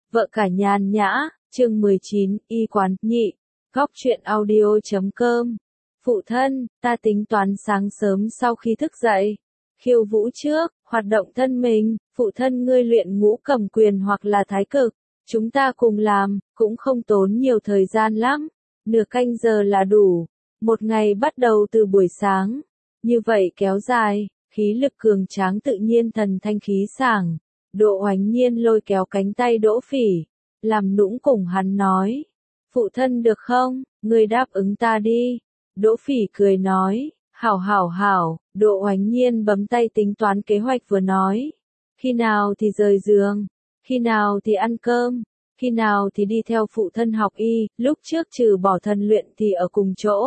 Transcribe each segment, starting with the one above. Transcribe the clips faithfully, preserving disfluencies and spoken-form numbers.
Vợ cả nhàn nhã, chương mười chín, y quán, nhị, góc truyện audio.com. Phụ thân, ta tính toán sáng sớm sau khi thức dậy, khiêu vũ trước, hoạt động thân mình, phụ thân ngươi luyện ngũ cầm quyền hoặc là thái cực, chúng ta cùng làm, cũng không tốn nhiều thời gian lắm, nửa canh giờ là đủ, một ngày bắt đầu từ buổi sáng, như vậy kéo dài, khí lực cường tráng tự nhiên thần thanh khí sảng. Đỗ Oánh Nhiên lôi kéo cánh tay Đỗ Phỉ, làm nũng cùng hắn nói, phụ thân được không, ngươi đáp ứng ta đi. Đỗ Phỉ cười nói, hảo hảo hảo. Đỗ Oánh Nhiên bấm tay tính toán kế hoạch vừa nói, khi nào thì rời giường, khi nào thì ăn cơm, khi nào thì đi theo phụ thân học y, lúc trước trừ bỏ thần luyện thì ở cùng chỗ.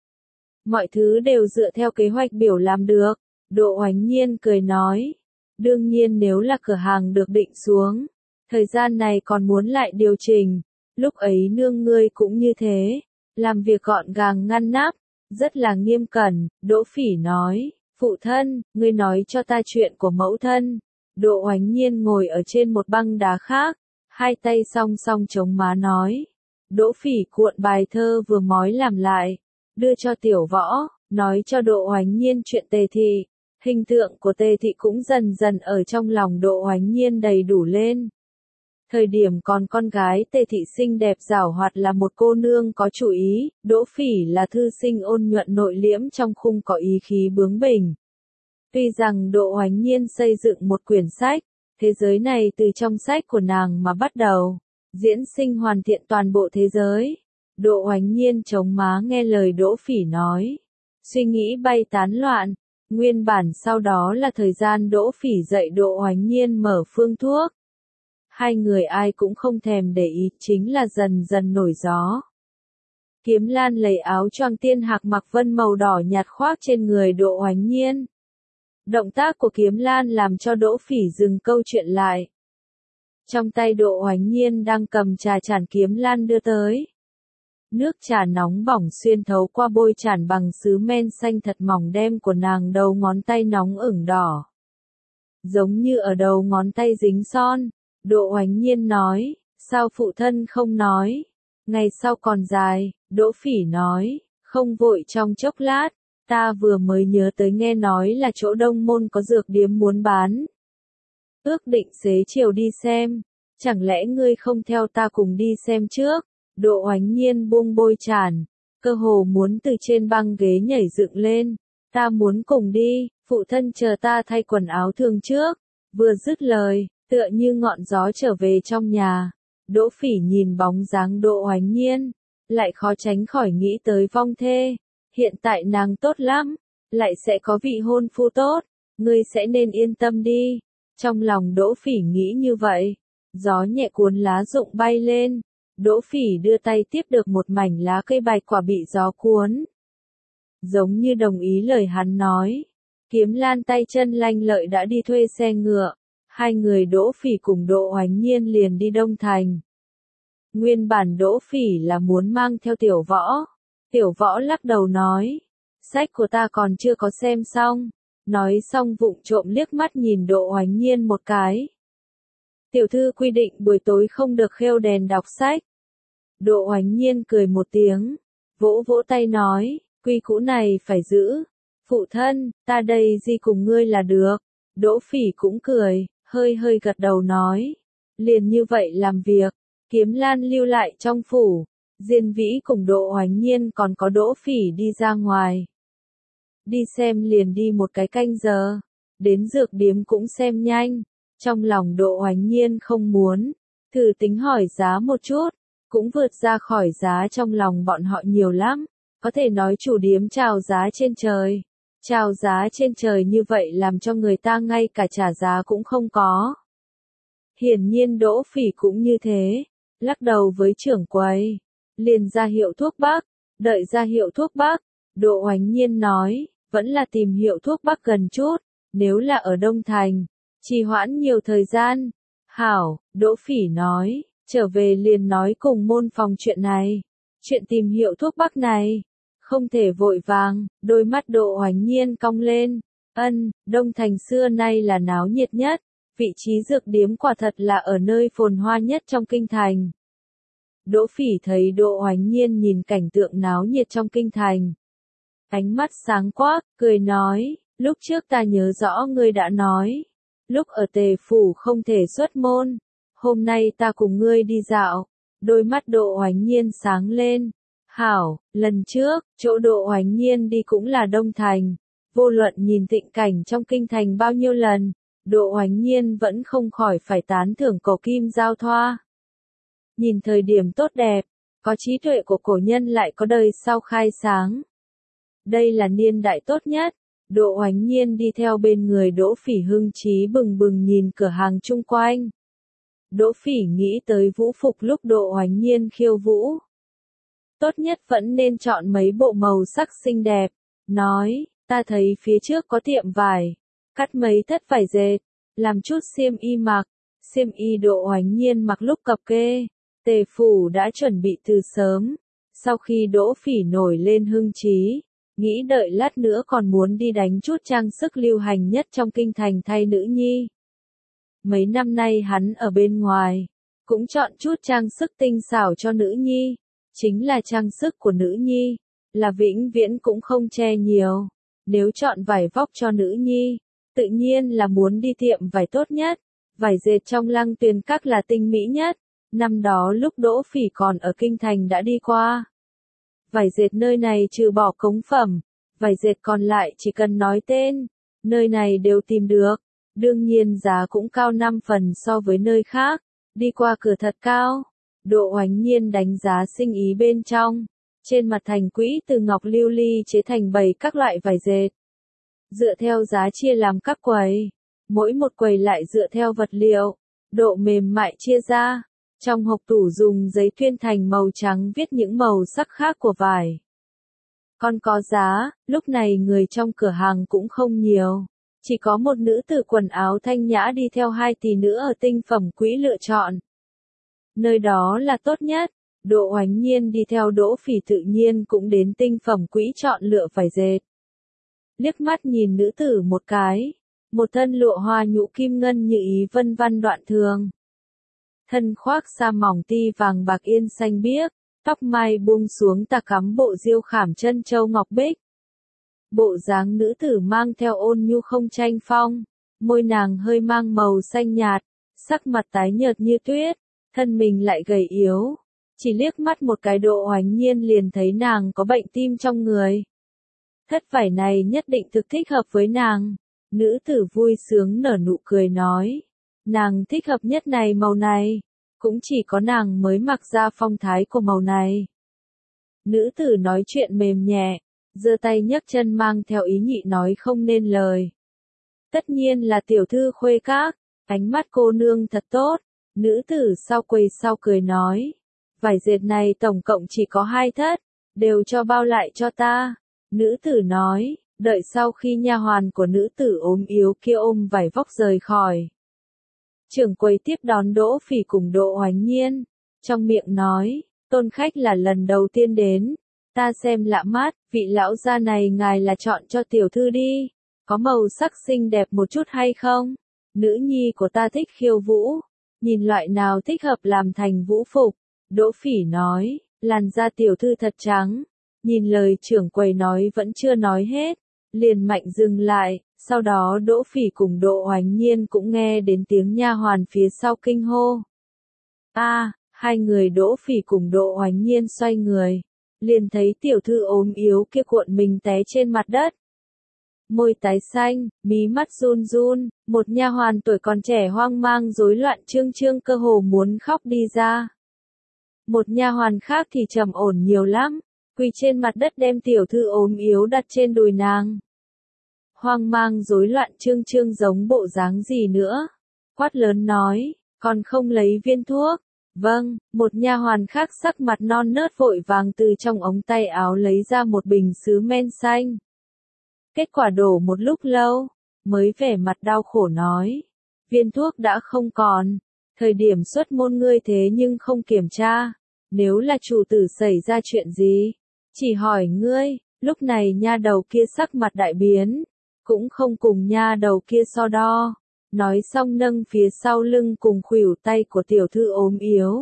Mọi thứ đều dựa theo kế hoạch biểu làm được. Đỗ Oánh Nhiên cười nói, đương nhiên nếu là cửa hàng được định xuống, thời gian này còn muốn lại điều chỉnh, lúc ấy nương ngươi cũng như thế, làm việc gọn gàng ngăn nắp, rất là nghiêm cẩn. Đỗ Phỉ nói, phụ thân, ngươi nói cho ta chuyện của mẫu thân. Đỗ Oánh Nhiên ngồi ở trên một băng đá khác, hai tay song song chống má nói, Đỗ Phỉ cuộn bài thơ vừa mói làm lại, đưa cho Tiểu Võ, nói cho Đỗ Oánh Nhiên chuyện Tề Thị. Hình tượng của Tề Thị cũng dần dần ở trong lòng Đỗ Oánh Nhiên đầy đủ lên. Thời điểm còn con gái Tề Thị xinh đẹp giảo hoạt là một cô nương có chủ ý, Đỗ Phỉ là thư sinh ôn nhuận nội liễm trong khung có ý khí bướng bỉnh. Tuy rằng Đỗ Oánh Nhiên xây dựng một quyển sách, thế giới này từ trong sách của nàng mà bắt đầu, diễn sinh hoàn thiện toàn bộ thế giới. Đỗ Oánh Nhiên chống má nghe lời Đỗ Phỉ nói, suy nghĩ bay tán loạn. Nguyên bản sau đó là thời gian Đỗ Phỉ dạy Đỗ Oánh Nhiên mở phương thuốc. Hai người ai cũng không thèm để ý, chính là dần dần nổi gió. Kiếm Lan lấy áo choàng tiên hạc mặc vân màu đỏ nhạt khoác trên người Đỗ Oánh Nhiên. Động tác của Kiếm Lan làm cho Đỗ Phỉ dừng câu chuyện lại. Trong tay Đỗ Oánh Nhiên đang cầm trà chản Kiếm Lan đưa tới. Nước trà nóng bỏng xuyên thấu qua bôi tràn bằng sứ men xanh thật mỏng đem của nàng đầu ngón tay nóng ửng đỏ. Giống như ở đầu ngón tay dính son. Đỗ Oánh Nhiên nói, sao phụ thân không nói? Ngày sau còn dài. Đỗ Phỉ nói, không vội trong chốc lát, ta vừa mới nhớ tới nghe nói là chỗ Đông Môn có dược điếm muốn bán. Ước định xế chiều đi xem, chẳng lẽ ngươi không theo ta cùng đi xem trước? Đỗ Oánh Nhiên buông bôi tràn, cơ hồ muốn từ trên băng ghế nhảy dựng lên, ta muốn cùng đi, phụ thân chờ ta thay quần áo thường trước. Vừa dứt lời, tựa như ngọn gió trở về trong nhà. Đỗ Phỉ nhìn bóng dáng Đỗ Oánh Nhiên, lại khó tránh khỏi nghĩ tới vong thê. Hiện tại nàng tốt lắm, lại sẽ có vị hôn phu tốt, ngươi sẽ nên yên tâm đi. Trong lòng Đỗ Phỉ nghĩ như vậy, gió nhẹ cuốn lá rụng bay lên. Đỗ Phỉ đưa tay tiếp được một mảnh lá cây bạch quả bị gió cuốn. Giống như đồng ý lời hắn nói, Kiếm Lan tay chân lanh lợi đã đi thuê xe ngựa. Hai người Đỗ Phỉ cùng Đỗ Oánh Nhiên liền đi Đông Thành. Nguyên bản Đỗ Phỉ là muốn mang theo Tiểu Võ. Tiểu Võ lắc đầu nói, sách của ta còn chưa có xem xong. Nói xong vụng trộm liếc mắt nhìn Đỗ Oánh Nhiên một cái. Tiểu thư quy định buổi tối không được khêu đèn đọc sách. Đỗ Oánh Nhiên cười một tiếng, vỗ vỗ tay nói, quy cũ này phải giữ. Phụ thân, ta đây gì cùng ngươi là được. Đỗ Phỉ cũng cười, hơi hơi gật đầu nói, liền như vậy làm việc. Kiếm Lan lưu lại trong phủ, Diên Vĩ cùng Đỗ Oánh Nhiên còn có Đỗ Phỉ đi ra ngoài. Đi xem liền đi một cái canh giờ, đến dược điếm cũng xem nhanh. Trong lòng Đỗ Oánh Nhiên không muốn, thử tính hỏi giá một chút, cũng vượt ra khỏi giá trong lòng bọn họ nhiều lắm, có thể nói chủ điếm chào giá trên trời. Chào giá trên trời như vậy làm cho người ta ngay cả trả giá cũng không có. Hiển nhiên Đỗ Phỉ cũng như thế, lắc đầu với trưởng quầy, liền ra hiệu thuốc bắc, đợi ra hiệu thuốc bắc, Đỗ Oánh Nhiên nói, vẫn là tìm hiệu thuốc bắc gần chút, nếu là ở Đông Thành, trì hoãn nhiều thời gian. Hảo, Đỗ Phỉ nói, trở về liền nói cùng môn phòng chuyện này, chuyện tìm hiệu thuốc bắc này. Không thể vội vàng, đôi mắt Đỗ Oánh Nhiên cong lên. Ân, Đông Thành xưa nay là náo nhiệt nhất, Vị trí dược điếm quả thật là ở nơi phồn hoa nhất trong kinh thành. Đỗ Phỉ thấy Đỗ Oánh Nhiên nhìn cảnh tượng náo nhiệt trong kinh thành. Ánh mắt sáng quắc, cười nói, lúc trước ta nhớ rõ ngươi đã nói, lúc ở Tề Phủ không thể xuất môn, hôm nay ta cùng ngươi đi dạo. Đôi mắt Đỗ Oánh Nhiên sáng lên. Hảo, lần trước, chỗ Đỗ Oánh Nhiên đi cũng là Đông Thành. Vô luận nhìn thịnh cảnh trong kinh thành bao nhiêu lần, Đỗ Oánh Nhiên vẫn không khỏi phải tán thưởng cổ kim giao thoa. Nhìn thời điểm tốt đẹp, có trí tuệ của cổ nhân lại có đời sau khai sáng. Đây là niên đại tốt nhất. Đỗ Oánh Nhiên đi theo bên người Đỗ Phỉ hưng trí bừng bừng nhìn cửa hàng chung quanh. Đỗ Phỉ nghĩ tới vũ phục lúc Đỗ Oánh Nhiên khiêu vũ. Tốt nhất vẫn nên chọn mấy bộ màu sắc xinh đẹp. Nói, ta thấy phía trước có tiệm vải, cắt mấy thất vải dệt, làm chút xiêm y mặc. Xiêm y Đỗ Oánh Nhiên mặc lúc cập kê, Tề Phủ đã chuẩn bị từ sớm. Sau khi Đỗ Phỉ nổi lên hưng trí, nghĩ đợi lát nữa còn muốn đi đánh chút trang sức lưu hành nhất trong kinh thành thay nữ nhi. Mấy năm nay hắn ở bên ngoài, cũng chọn chút trang sức tinh xảo cho nữ nhi. Chính là trang sức của nữ nhi, là vĩnh viễn cũng không che nhiều. Nếu chọn vải vóc cho nữ nhi, tự nhiên là muốn đi tiệm vải tốt nhất. Vải dệt trong Lăng Tuyền Các là tinh mỹ nhất. Năm đó lúc Đỗ Phỉ còn ở kinh thành đã đi qua. Vải dệt nơi này trừ bỏ cống phẩm, vải dệt còn lại chỉ cần nói tên, nơi này đều tìm được. Đương nhiên giá cũng cao năm phần so với nơi khác, đi qua cửa thật cao. Đỗ Oánh Nhiên đánh giá sinh ý bên trong, trên mặt thành quỹ từ ngọc lưu ly chế thành bầy các loại vải dệt. Dựa theo giá chia làm các quầy, mỗi một quầy lại dựa theo vật liệu, độ mềm mại chia ra. Trong hộp tủ dùng giấy tuyên thành màu trắng viết những màu sắc khác của vải. Còn có giá, lúc này người trong cửa hàng cũng không nhiều. Chỉ có một nữ tử quần áo thanh nhã đi theo hai tỷ nữ ở tinh phẩm quỹ lựa chọn. Nơi đó là tốt nhất. Đỗ Oánh Nhiên đi theo Đỗ Phỉ tự nhiên cũng đến tinh phẩm quỹ chọn lựa vải dệt. Liếc mắt nhìn nữ tử một cái, một thân lụa hoa nhũ kim ngân như ý vân văn đoạn thường. Thân khoác sa mỏng ti vàng bạc yên xanh biếc, tóc mai buông xuống tà cắm bộ diêu khảm chân châu ngọc bích. Bộ dáng nữ tử mang theo ôn nhu không tranh phong, môi nàng hơi mang màu xanh nhạt, sắc mặt tái nhợt như tuyết, thân mình lại gầy yếu. Chỉ liếc mắt một cái Đỗ Oánh Nhiên liền thấy nàng có bệnh tim trong người. Thất vải này nhất định thực thích hợp với nàng. Nữ tử vui sướng nở nụ cười nói. Nàng thích hợp nhất này màu này. Cũng chỉ có nàng mới mặc ra phong thái của màu này. Nữ tử nói chuyện mềm nhẹ, giơ tay nhấc chân mang theo ý nhị nói không nên lời. Tất nhiên là tiểu thư Khuê Các, ánh mắt cô nương thật tốt. Nữ tử sau quầy sau cười nói. Vải dệt này tổng cộng chỉ có hai thất, đều cho bao lại cho ta. Nữ tử nói, đợi sau khi nha hoàn của nữ tử ốm yếu kia ôm vải vóc rời khỏi. Trưởng quầy tiếp đón Đỗ Phỉ cùng Đỗ Oánh Nhiên, trong miệng nói, tôn khách là lần đầu tiên đến, ta xem lạ mắt, vị lão gia này ngài là chọn cho tiểu thư đi, có màu sắc xinh đẹp một chút hay không? Nữ nhi của ta thích khiêu vũ, nhìn loại nào thích hợp làm thành vũ phục. Đỗ Phỉ nói, làn da tiểu thư thật trắng. Nhìn lời trưởng quầy nói vẫn chưa nói hết, liền mạnh dừng lại, sau đó Đỗ Phỉ cùng Đỗ Oánh Nhiên cũng nghe đến tiếng nha hoàn phía sau kinh hô. A, à, hai người Đỗ Phỉ cùng Đỗ Oánh Nhiên xoay người, liền thấy tiểu thư ốm yếu kia cuộn mình té trên mặt đất. Môi tái xanh, mí mắt run run, một nha hoàn tuổi còn trẻ hoang mang rối loạn trương trương cơ hồ muốn khóc đi ra. Một nha hoàn khác thì trầm ổn nhiều lắm, quỳ trên mặt đất đem tiểu thư ốm yếu đặt trên đùi nàng. Hoang mang rối loạn trương trương giống bộ dáng gì nữa? Quát lớn nói, còn không lấy viên thuốc? Vâng, một nha hoàn khác sắc mặt non nớt vội vàng từ trong ống tay áo lấy ra một bình sứ men xanh. Kết quả đổ một lúc lâu, mới vẻ mặt đau khổ nói, viên thuốc đã không còn, thời điểm xuất môn ngươi thế nhưng không kiểm tra, nếu là chủ tử xảy ra chuyện gì, chỉ hỏi ngươi. Lúc này nha đầu kia sắc mặt đại biến, cũng không cùng nha đầu kia so đo, nói xong nâng phía sau lưng cùng khuỷu tay của tiểu thư ốm yếu.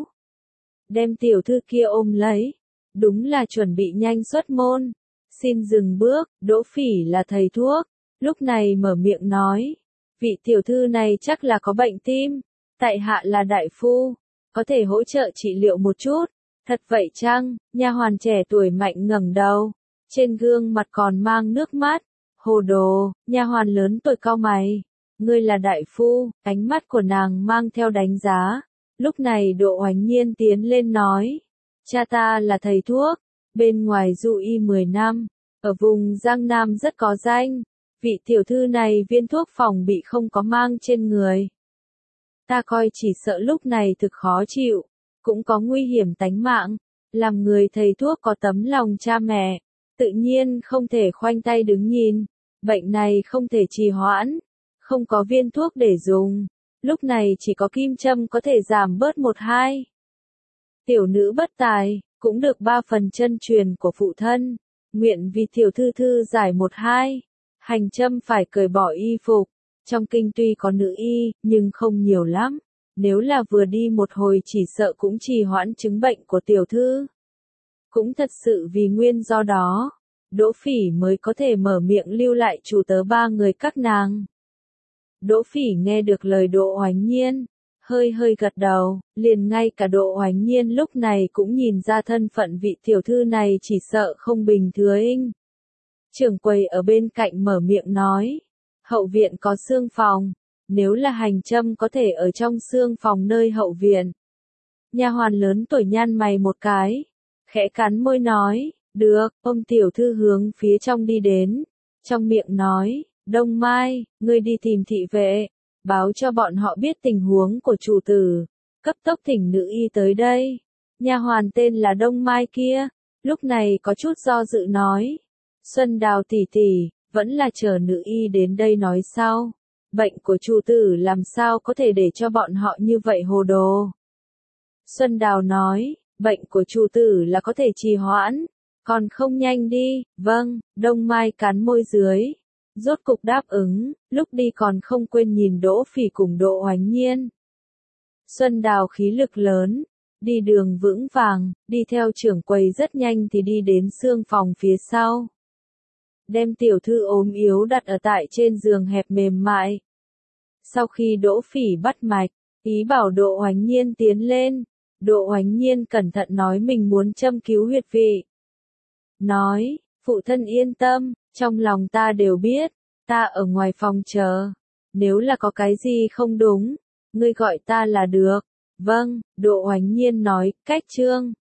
Đem tiểu thư kia ôm lấy, đúng là chuẩn bị nhanh xuất môn. Xin dừng bước, Đỗ Phỉ là thầy thuốc, lúc này mở miệng nói, vị tiểu thư này chắc là có bệnh tim, tại hạ là đại phu, có thể hỗ trợ trị liệu một chút. Thật vậy chăng? Nha hoàn trẻ tuổi mạnh ngẩng đầu, trên gương mặt còn mang nước mắt. Hồ đồ, nha hoàn lớn tuổi cau mày. Ngươi là đại phu, ánh mắt của nàng mang theo đánh giá. Lúc này Đỗ Oánh Nhiên tiến lên nói, cha ta là thầy thuốc, bên ngoài du y mười năm, ở vùng Giang Nam rất có danh. Vị tiểu thư này viên thuốc phòng bị không có mang trên người. Ta coi chỉ sợ lúc này thực khó chịu, cũng có nguy hiểm tánh mạng. Làm người thầy thuốc có tấm lòng cha mẹ, tự nhiên không thể khoanh tay đứng nhìn. Bệnh này không thể trì hoãn, không có viên thuốc để dùng. Lúc này chỉ có kim châm có thể giảm bớt một hai. Tiểu nữ bất tài, cũng được ba phần chân truyền của phụ thân. Nguyện vì tiểu thư thư giải một hai. Hành châm phải cởi bỏ y phục. Trong kinh tuy có nữ y, nhưng không nhiều lắm. Nếu là vừa đi một hồi chỉ sợ cũng trì hoãn chứng bệnh của tiểu thư. Cũng thật sự vì nguyên do đó, Đỗ Phỉ mới có thể mở miệng lưu lại chủ tớ ba người các nàng. Đỗ Phỉ nghe được lời Đỗ Oánh Nhiên, hơi hơi gật đầu, liền ngay cả Đỗ Oánh Nhiên lúc này cũng nhìn ra thân phận vị tiểu thư này chỉ sợ không bình thường. Trưởng quầy ở bên cạnh mở miệng nói, hậu viện có xương phòng, nếu là hành châm có thể ở trong xương phòng nơi hậu viện. Nha hoàn lớn tuổi nhăn mày một cái, khẽ cắn môi nói, được. Ông tiểu thư hướng phía trong đi đến, trong miệng nói, Đông Mai, ngươi đi tìm thị vệ, báo cho bọn họ biết tình huống của chủ tử, cấp tốc thỉnh nữ y tới đây. Nha hoàn tên là Đông Mai kia, lúc này có chút do dự nói, Xuân Đào tỷ tỷ, vẫn là chờ nữ y đến đây nói sau. Bệnh của chủ tử làm sao có thể để cho bọn họ như vậy hồ đồ. Xuân Đào nói, bệnh của chủ tử là có thể trì hoãn, còn không nhanh đi. Vâng. Đông Mai cắn môi dưới, rốt cục đáp ứng, lúc đi còn không quên nhìn Đỗ Phỉ cùng Đỗ Oánh Nhiên. Xuân Đào khí lực lớn, đi đường vững vàng, đi theo trưởng quầy rất nhanh thì đi đến xương phòng phía sau. Đem tiểu thư ốm yếu đặt ở tại trên giường hẹp mềm mại. Sau khi Đỗ Phỉ bắt mạch, ý bảo Đỗ Oánh Nhiên tiến lên. Đỗ Oánh Nhiên cẩn thận nói mình muốn châm cứu huyệt vị. Nói, phụ thân yên tâm, trong lòng ta đều biết, ta ở ngoài phòng chờ. Nếu là có cái gì không đúng, ngươi gọi ta là được. Vâng. Đỗ Oánh Nhiên nói, cách trương.